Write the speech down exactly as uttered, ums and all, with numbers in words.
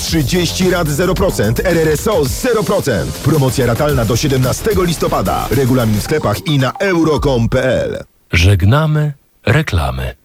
trzydzieści rat zero procent, R R S O zero procent. Promocja ratalna do siedemnastego listopada. Regulamin w sklepach i na euro kropka com kropka p l. Żegnamy reklamy.